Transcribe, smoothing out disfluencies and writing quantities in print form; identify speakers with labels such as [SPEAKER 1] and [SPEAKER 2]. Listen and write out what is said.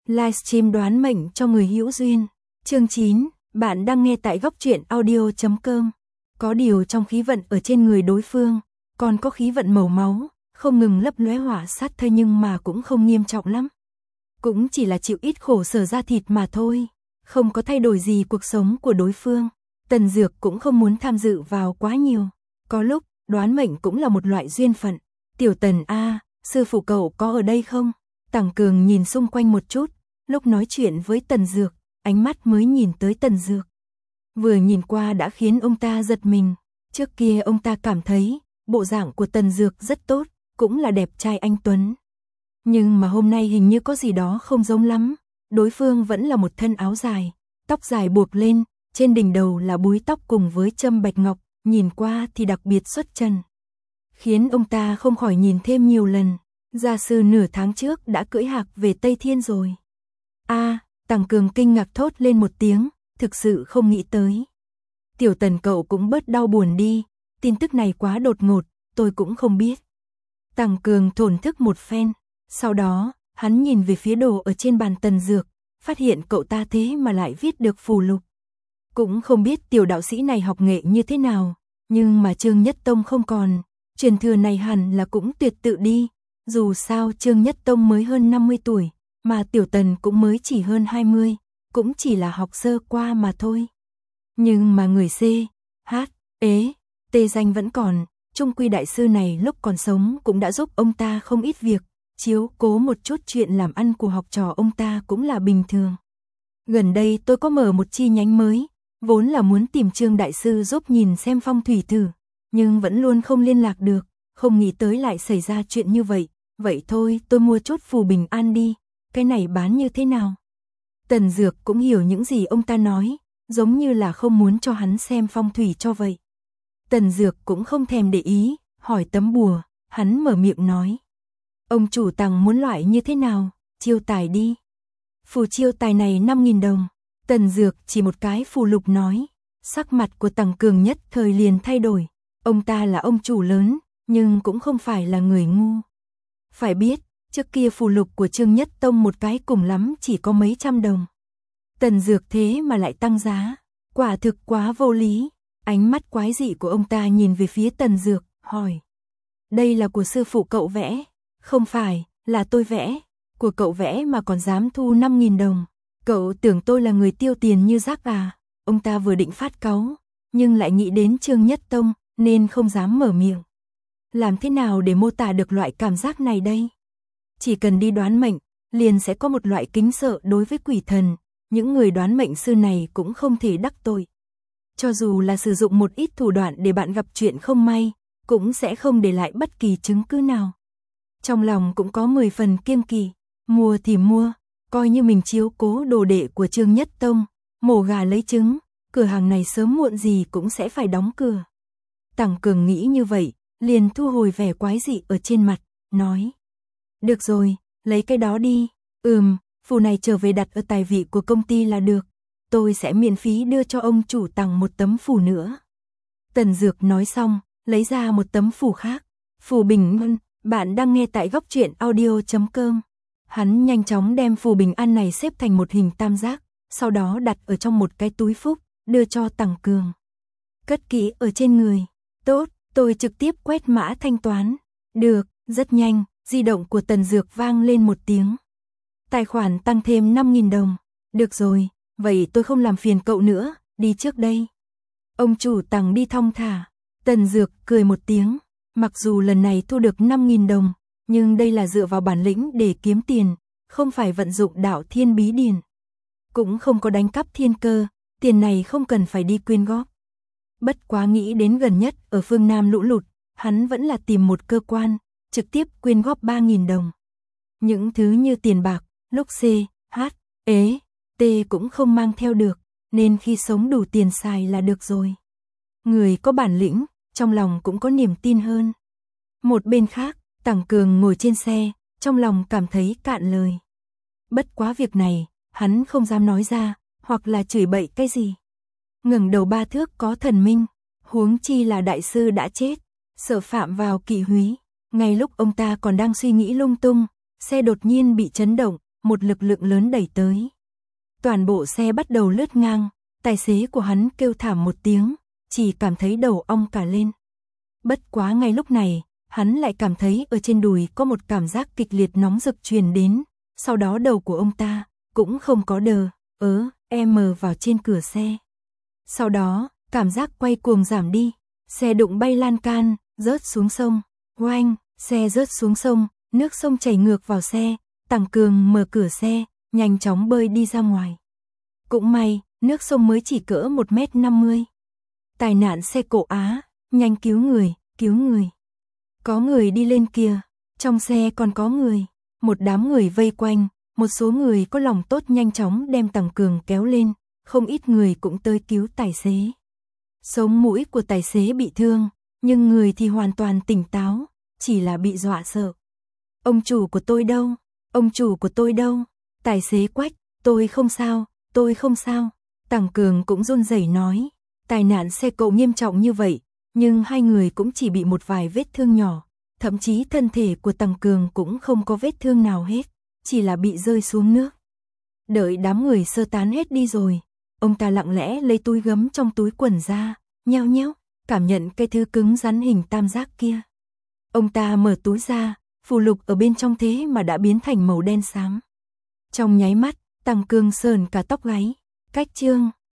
[SPEAKER 1] Livestream đoán mệnh cho người hữu duyên. Chương 9, bạn đang nghe tại góc truyện audio.com. Có điều trong khí vận ở trên người đối phương, còn có khí vận màu máu, không ngừng lấp lóe hỏa sát thôi nhưng mà cũng không nghiêm trọng lắm. Cũng chỉ là chịu ít khổ sở da thịt mà thôi, không có thay đổi gì cuộc sống của đối phương. Tần Dược cũng không muốn tham dự vào quá nhiều. Có lúc, đoán mệnh cũng là một loại duyên phận. Tiểu Tần a, sư phụ cậu có ở đây không? Tằng Cường nhìn xung quanh một chút, lúc nói chuyện với Tần Dược, ánh mắt mới nhìn tới Tần Dược. Vừa nhìn qua đã khiến ông ta giật mình. Trước kia ông ta cảm thấy, bộ dạng của Tần Dược rất tốt, cũng là đẹp trai anh tuấn. Nhưng mà hôm nay hình như có gì đó không giống lắm. Đối phương vẫn là một thân áo dài, tóc dài buộc lên, trên đỉnh đầu là búi tóc cùng với châm bạch ngọc, nhìn qua thì đặc biệt xuất trần. Khiến ông ta không khỏi nhìn thêm nhiều lần. Gia sư nửa tháng trước đã cưỡi hạc về Tây Thiên rồi. Tằng Cường kinh ngạc thốt lên một tiếng, thực sự không nghĩ tới. Tiểu Tần cậu cũng bớt đau buồn đi, tin tức này quá đột ngột, tôi cũng không biết. Tằng Cường thổn thức một phen, sau đó, hắn nhìn về phía đồ ở trên bàn Tần Dược, phát hiện cậu ta thế mà lại viết được phù lục. Cũng không biết tiểu đạo sĩ này học nghệ như thế nào, nhưng mà Trương Nhất Tông không còn, truyền thừa này hẳn là cũng tuyệt tự đi. Dù sao Trương Nhất Tông mới hơn 50 tuổi, mà Tiểu Tần cũng mới chỉ hơn 20, cũng chỉ là học sơ qua mà thôi. Nhưng mà người C, H, E, T danh vẫn còn, Trung Quy đại sư này lúc còn sống cũng đã giúp ông ta không ít việc, chiếu cố một chút chuyện làm ăn của học trò ông ta cũng là bình thường. Gần đây tôi có mở một chi nhánh mới, vốn là muốn tìm Trương đại sư giúp nhìn xem phong thủy thử, nhưng vẫn luôn không liên lạc được, không nghĩ tới lại xảy ra chuyện như vậy. Vậy thôi, tôi mua chút phù bình an đi, cái này bán như thế nào? Tần Dược cũng hiểu những gì ông ta nói, giống như là không muốn cho hắn xem phong thủy cho vậy. Tần Dược cũng không thèm để ý, hỏi tấm bùa, hắn mở miệng nói. Ông chủ Tằng muốn loại như thế nào, chiêu tài đi. Phù chiêu tài này 5.000 đồng, Tần Dược chỉ một cái phù lục nói, sắc mặt của Tằng Cường nhất thời liền thay đổi. Ông ta là ông chủ lớn, nhưng cũng không phải là người ngu. Phải biết, trước kia phù lục của Trương Nhất Tông một cái cùng lắm chỉ có mấy trăm đồng. Tần Dược thế mà lại tăng giá, quả thực quá vô lý. Ánh mắt quái dị của ông ta nhìn về phía Tần Dược, hỏi. Đây là của sư phụ cậu vẽ? Không phải, là tôi vẽ. Của cậu vẽ mà còn dám thu 5.000 đồng. Cậu tưởng tôi là người tiêu tiền như rác à? Ông ta vừa định phát cáu, nhưng lại nghĩ đến Trương Nhất Tông, nên không dám mở miệng. Làm thế nào để mô tả được loại cảm giác này đây? Chỉ cần đi đoán mệnh, liền sẽ có một loại kính sợ đối với quỷ thần, những người đoán mệnh sư này cũng không thể đắc tội. Cho dù là sử dụng một ít thủ đoạn để bạn gặp chuyện không may, cũng sẽ không để lại bất kỳ chứng cứ nào. Trong lòng cũng có 10 phần kiêng kỵ, mua thì mua, coi như mình chiếu cố đồ đệ của Trương Nhất Tông, mổ gà lấy trứng, cửa hàng này sớm muộn gì cũng sẽ phải đóng cửa. Tằng Cường nghĩ như vậy, liền thu hồi vẻ quái dị ở trên mặt, nói. Được rồi, lấy cái đó đi, phù này trở về đặt ở tài vị của công ty là được, tôi sẽ miễn phí đưa cho ông chủ Tằng một tấm phù nữa. Tần Dược nói xong, lấy ra một tấm phù khác, phù bình an, bạn đang nghe tại góc truyện audio.com. Hắn nhanh chóng đem phù bình an này xếp thành một hình tam giác, sau đó đặt ở trong một cái túi phúc, đưa cho Tằng Cường. Cất kỹ ở trên người, tốt. Tôi trực tiếp quét mã thanh toán. Được, rất nhanh, di động của Tần Dược vang lên một tiếng. Tài khoản tăng thêm 5.000 đồng. Được rồi, vậy tôi không làm phiền cậu nữa, đi trước đây. Ông chủ Tằng đi thong thả. Tần Dược cười một tiếng. Mặc dù lần này thu được 5.000 đồng, nhưng đây là dựa vào bản lĩnh để kiếm tiền, không phải vận dụng đạo thiên bí điển. Cũng không có đánh cắp thiên cơ, tiền này không cần phải đi quyên góp. Bất quá nghĩ đến gần nhất ở phương Nam lũ lụt, hắn vẫn là tìm một cơ quan, trực tiếp quyên góp 3.000 đồng. Những thứ như tiền bạc, lúc C, H, E, T cũng không mang theo được, nên khi sống đủ tiền xài là được rồi. Người có bản lĩnh, trong lòng cũng có niềm tin hơn. Một bên khác, Tằng Cường ngồi trên xe, trong lòng cảm thấy cạn lời. Bất quá việc này, hắn không dám nói ra, hoặc là chửi bậy cái gì. Ngẩng đầu 3 thước có thần minh, huống chi là đại sư đã chết, sợ phạm vào kỵ húy. Ngay lúc ông ta còn đang suy nghĩ lung tung, xe đột nhiên bị chấn động, một lực lượng lớn đẩy tới. Toàn bộ xe bắt đầu lướt ngang, tài xế của hắn kêu thảm một tiếng, chỉ cảm thấy đầu ong cả lên. Bất quá ngay lúc này, hắn lại cảm thấy ở trên đùi có một cảm giác kịch liệt nóng rực truyền đến, sau đó đầu của ông ta cũng không có vào trên cửa xe. Sau đó, cảm giác quay cuồng giảm đi, xe đụng bay lan can, rớt xuống sông. Oanh, xe rớt xuống sông, nước sông chảy ngược vào xe, Tằng Cường mở cửa xe, nhanh chóng bơi đi ra ngoài. Cũng may, nước sông mới chỉ cỡ 1m50. Tai nạn xe cộ Á, nhanh cứu người, cứu người. Có người đi lên kìa, trong xe còn có người. Một đám người vây quanh, một số người có lòng tốt nhanh chóng đem Tằng Cường kéo lên, không ít người cũng tới cứu tài xế. Sống mũi của tài xế bị thương, nhưng người thì hoàn toàn tỉnh táo, chỉ là bị dọa sợ. Ông chủ của tôi đâu? Ông chủ của tôi đâu? Tài xế quách, tôi không sao, tôi không sao. Tằng Cường cũng run rẩy nói, tai nạn xe cộ nghiêm trọng như vậy, nhưng hai người cũng chỉ bị một vài vết thương nhỏ, thậm chí thân thể của Tằng Cường cũng không có vết thương nào hết, chỉ là bị rơi xuống nước. Đợi đám người sơ tán hết đi rồi, ông ta lặng lẽ lấy túi gấm trong túi quần ra, nheo nheo, cảm nhận cái thứ cứng rắn hình tam giác kia. Ông ta mở túi ra, phù lục ở bên trong thế mà đã biến thành màu đen xám. Trong nháy mắt, Tằng Cường sờn cả tóc gáy. Cách chương